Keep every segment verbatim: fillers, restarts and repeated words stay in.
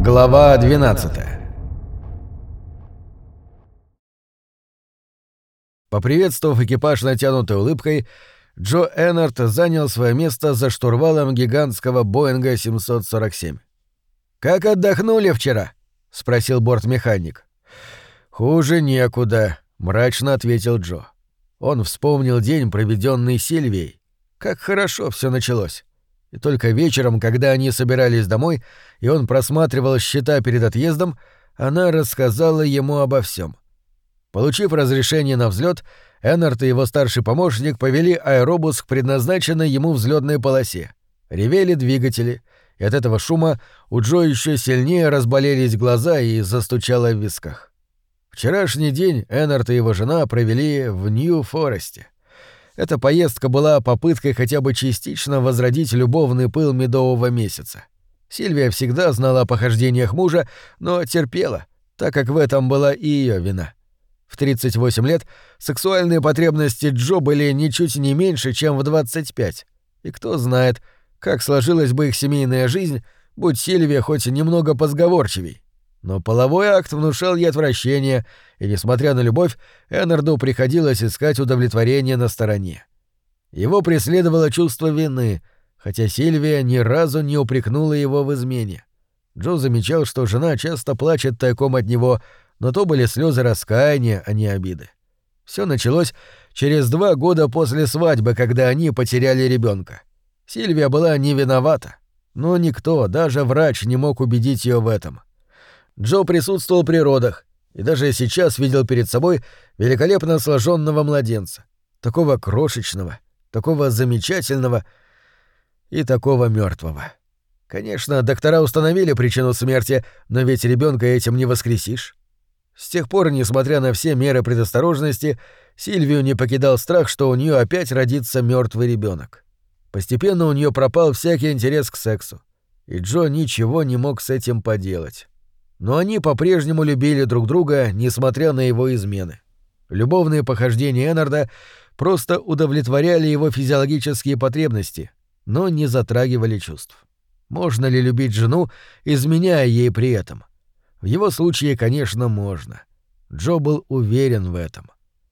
Глава двенадцатая. Поприветствовав экипаж натянутой улыбкой, Джо Эннард занял свое место за штурвалом гигантского Боинга семьсот сорок семь. «Как отдохнули вчера?» — спросил бортмеханик. «Хуже некуда», — мрачно ответил Джо. Он вспомнил день, проведенный Сильвией. Как хорошо все началось. И только вечером, когда они собирались домой, и он просматривал счета перед отъездом, она рассказала ему обо всем. Получив разрешение на взлет, Эннард и его старший помощник повели аэробус к предназначенной ему взлетной полосе. Ревели двигатели, и от этого шума у Джо еще сильнее разболелись глаза и застучало в висках. Вчерашний день Эннард и его жена провели в Нью-Форесте. Эта поездка была попыткой хотя бы частично возродить любовный пыл медового месяца. Сильвия всегда знала о похождениях мужа, но терпела, так как в этом была и ее вина. В тридцать восемь лет сексуальные потребности Джо были ничуть не меньше, чем в двадцать пять. И кто знает, как сложилась бы их семейная жизнь, будь Сильвия хоть немного позговорчивей. Но половой акт внушал ей отвращение, и, несмотря на любовь, Эннарду приходилось искать удовлетворение на стороне. Его преследовало чувство вины, хотя Сильвия ни разу не упрекнула его в измене. Джо замечал, что жена часто плачет тайком от него, но то были слезы раскаяния, а не обиды. Все началось через два года после свадьбы, когда они потеряли ребенка. Сильвия была не виновата, но никто, даже врач, не мог убедить ее в этом. Джо присутствовал при родах и даже сейчас видел перед собой великолепно сложенного младенца, такого крошечного, такого замечательного и такого мертвого. Конечно, доктора установили причину смерти, но ведь ребенка этим не воскресишь. С тех пор, несмотря на все меры предосторожности, Сильвию не покидал страх, что у нее опять родится мертвый ребенок. Постепенно у нее пропал всякий интерес к сексу, и Джо ничего не мог с этим поделать. Но они по-прежнему любили друг друга, несмотря на его измены. Любовные похождения Эннарда просто удовлетворяли его физиологические потребности, но не затрагивали чувств. Можно ли любить жену, изменяя ей при этом? В его случае, конечно, можно. Джо был уверен в этом.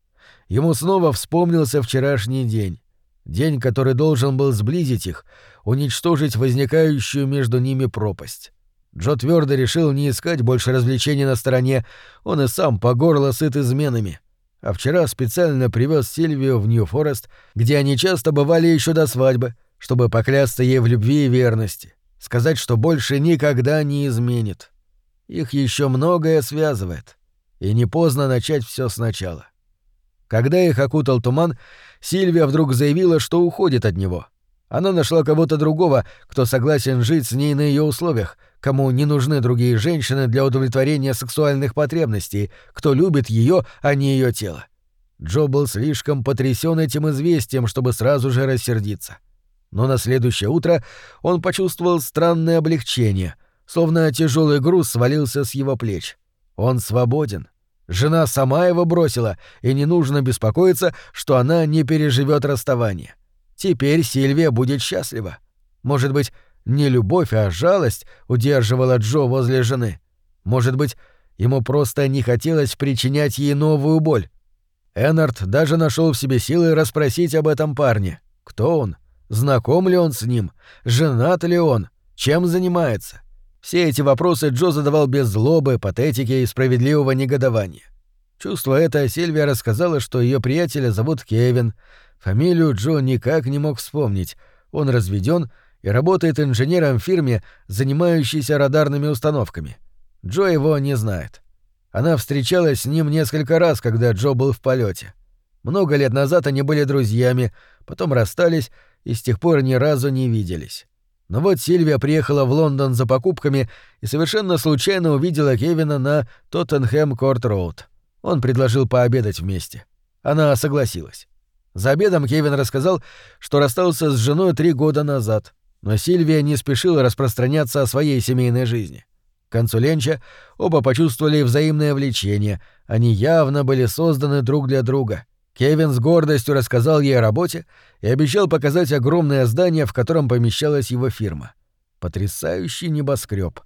Ему снова вспомнился вчерашний день. День, который должен был сблизить их, уничтожить возникающую между ними пропасть. Джо твердо решил не искать больше развлечений на стороне, он и сам по горло сыт изменами. А вчера специально привез Сильвию в Нью-Форест, где они часто бывали еще до свадьбы, чтобы поклясться ей в любви и верности, сказать, что больше никогда не изменит. Их еще многое связывает, и не поздно начать все сначала. Когда их окутал туман, Сильвия вдруг заявила, что уходит от него. Она нашла кого-то другого, кто согласен жить с ней на ее условиях, кому не нужны другие женщины для удовлетворения сексуальных потребностей, кто любит ее, а не ее тело. Джо был слишком потрясен этим известием, чтобы сразу же рассердиться. Но на следующее утро он почувствовал странное облегчение, словно тяжелый груз свалился с его плеч. Он свободен. Жена сама его бросила, и не нужно беспокоиться, что она не переживет расставание. Теперь Сильвия будет счастлива. Может быть, не любовь, а жалость удерживала Джо возле жены. Может быть, ему просто не хотелось причинять ей новую боль. Эннард даже нашел в себе силы расспросить об этом парне. Кто он? Знаком ли он с ним? Женат ли он? Чем занимается? Все эти вопросы Джо задавал без злобы, патетики и справедливого негодования. Чувствуя это, Сильвия рассказала, что ее приятеля зовут Кевин. Фамилию Джо никак не мог вспомнить. Он разведен и работает инженером в фирме, занимающейся радарными установками. Джо его не знает. Она встречалась с ним несколько раз, когда Джо был в полете. Много лет назад они были друзьями, потом расстались и с тех пор ни разу не виделись. Но вот Сильвия приехала в Лондон за покупками и совершенно случайно увидела Кевина на Тоттенхэм-Корт-Роуд. Он предложил пообедать вместе. Она согласилась. За обедом Кевин рассказал, что расстался с женой три года назад, но Сильвия не спешила распространяться о своей семейной жизни. К концу ленча оба почувствовали взаимное влечение, они явно были созданы друг для друга. Кевин с гордостью рассказал ей о работе и обещал показать огромное здание, в котором помещалась его фирма. Потрясающий небоскреб.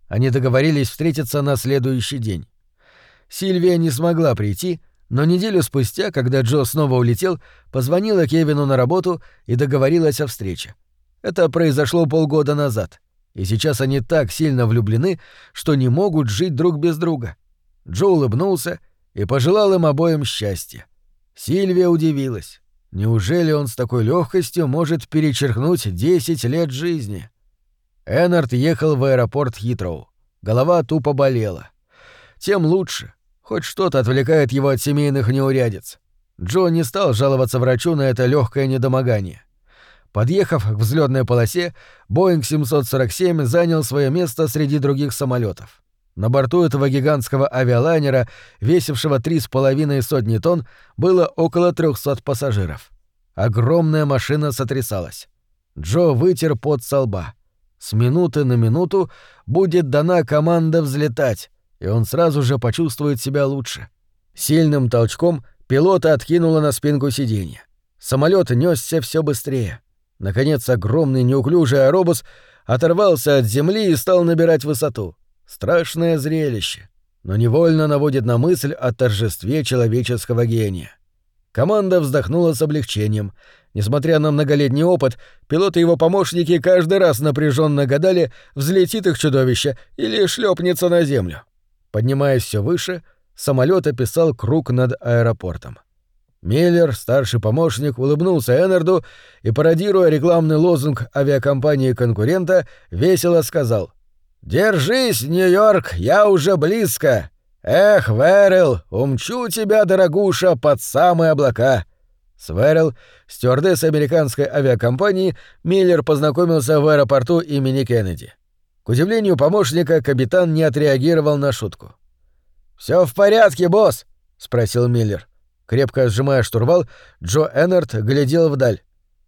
Они договорились встретиться на следующий день. Сильвия не смогла прийти, но неделю спустя, когда Джо снова улетел, позвонила Кевину на работу и договорилась о встрече. Это произошло полгода назад, и сейчас они так сильно влюблены, что не могут жить друг без друга. Джо улыбнулся и пожелал им обоим счастья. Сильвия удивилась. Неужели он с такой легкостью может перечеркнуть десять лет жизни? Эннард ехал в аэропорт Хитроу. Голова тупо болела. Тем лучше. Хоть что-то отвлекает его от семейных неурядиц. Джо не стал жаловаться врачу на это легкое недомогание. Подъехав к взлетной полосе, Боинг семьсот сорок семь занял свое место среди других самолетов. На борту этого гигантского авиалайнера, весившего три с половиной сотни тонн, было около трехсот пассажиров. Огромная машина сотрясалась. Джо вытер пот со лба. С минуты на минуту будет дана команда взлетать, и он сразу же почувствует себя лучше. Сильным толчком пилота откинуло на спинку сиденья. Самолет несся все быстрее. Наконец, огромный неуклюжий аэробус оторвался от земли и стал набирать высоту. Страшное зрелище, но невольно наводит на мысль о торжестве человеческого гения. Команда вздохнула с облегчением. Несмотря на многолетний опыт, пилоты и его помощники каждый раз напряженно гадали, взлетит их чудовище или шлепнется на землю. Поднимаясь все выше, самолет описал круг над аэропортом. Миллер, старший помощник, улыбнулся Эннарду и, пародируя рекламный лозунг авиакомпании-конкурента, весело сказал: «Держись, Нью-Йорк, я уже близко! Эх, Вэрил, умчу тебя, дорогуша, под самые облака!» С Вэрил, стюардессой американской авиакомпании, Миллер познакомился в аэропорту имени Кеннеди. К удивлению помощника, капитан не отреагировал на шутку. «Всё в порядке, босс?» — спросил Миллер. Крепко сжимая штурвал, Джо Эннард глядел вдаль.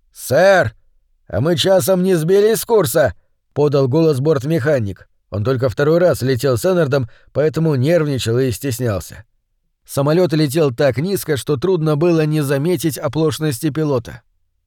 «Сэр, а мы часом не сбились с курса?» — подал голос бортмеханик. Он только второй раз летел с Эннардом, поэтому нервничал и стеснялся. Самолет летел так низко, что трудно было не заметить оплошности пилота.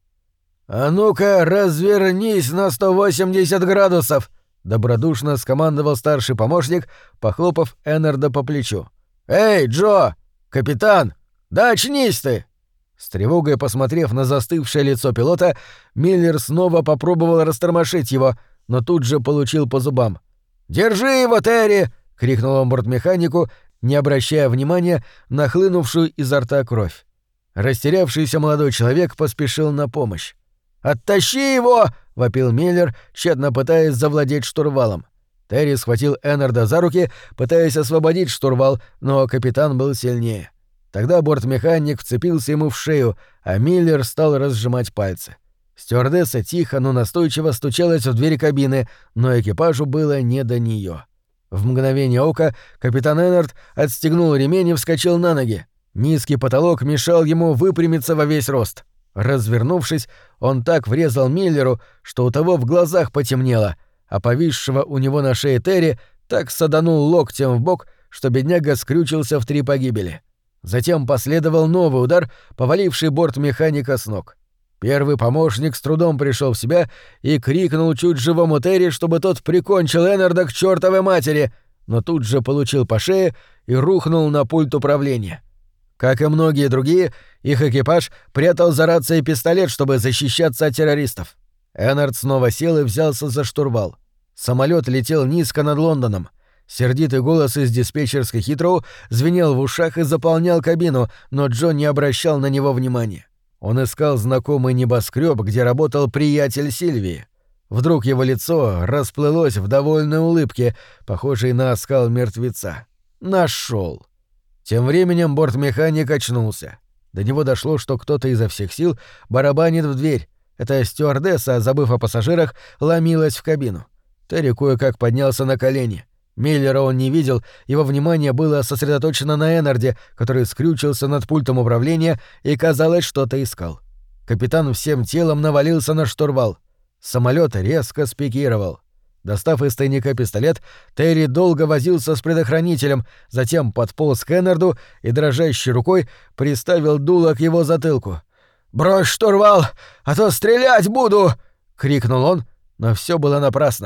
«А ну-ка, развернись на сто восемьдесят градусов!» — добродушно скомандовал старший помощник, похлопав Эннарда по плечу. «Эй, Джо! Капитан! Да очнись ты!» С тревогой посмотрев на застывшее лицо пилота, Миллер снова попробовал растормошить его, но тут же получил по зубам. «Держи его, Терри!» — крикнул он бортмеханику, не обращая внимания на хлынувшую изо рта кровь. Растерявшийся молодой человек поспешил на помощь. «Оттащи его!» — вопил Миллер, тщетно пытаясь завладеть штурвалом. Терри схватил Эннарда за руки, пытаясь освободить штурвал, но капитан был сильнее. Тогда бортмеханик вцепился ему в шею, а Миллер стал разжимать пальцы. Стюардесса тихо, но настойчиво стучалась в дверь кабины, но экипажу было не до неё. В мгновение ока капитан Эннард отстегнул ремень и вскочил на ноги. Низкий потолок мешал ему выпрямиться во весь рост. Развернувшись, он так врезал Миллеру, что у того в глазах потемнело, а повисшего у него на шее Терри так саданул локтем в бок, что бедняга скрючился в три погибели. Затем последовал новый удар, поваливший бортмеханика с ног. Первый помощник с трудом пришел в себя и крикнул чуть живому Терри, чтобы тот прикончил Эннарда к чертовой матери, но тут же получил по шее и рухнул на пульт управления. Как и многие другие, их экипаж прятал за рацией пистолет, чтобы защищаться от террористов. Эннард снова сел и взялся за штурвал. Самолет летел низко над Лондоном. Сердитый голос из диспетчерской Хитроу звенел в ушах и заполнял кабину, но Джо не обращал на него внимания. Он искал знакомый небоскреб, где работал приятель Сильвии. Вдруг его лицо расплылось в довольной улыбке, похожей на оскал мертвеца. Нашел. Тем временем бортмеханик очнулся. До него дошло, что кто-то изо всех сил барабанит в дверь. Эта стюардесса, забыв о пассажирах, ломилась в кабину. Терри кое-как поднялся на колени. Миллера он не видел, его внимание было сосредоточено на Эннарде, который скрючился над пультом управления и, казалось, что-то искал. Капитан всем телом навалился на штурвал. Самолет резко спикировал. Достав из тайника пистолет, Терри долго возился с предохранителем, затем подполз к Эннарду и дрожащей рукой приставил дуло к его затылку. «Брось штурвал, а то стрелять буду!» — крикнул он, но все было напрасно.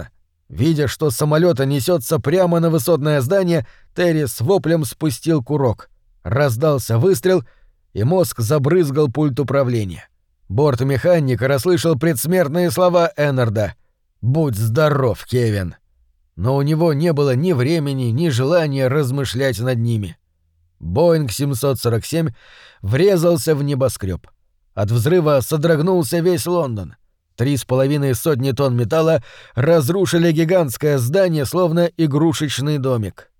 Видя, что с самолета несется прямо на высотное здание, Терри с воплем спустил курок. Раздался выстрел, и мозг забрызгал пульт управления. Бортмеханик расслышал предсмертные слова Эннарда: «Будь здоров, Кевин!» Но у него не было ни времени, ни желания размышлять над ними. Боинг семьсот сорок семь врезался в небоскреб. От взрыва содрогнулся весь Лондон. Три с половиной сотни тонн металла разрушили гигантское здание, словно игрушечный домик.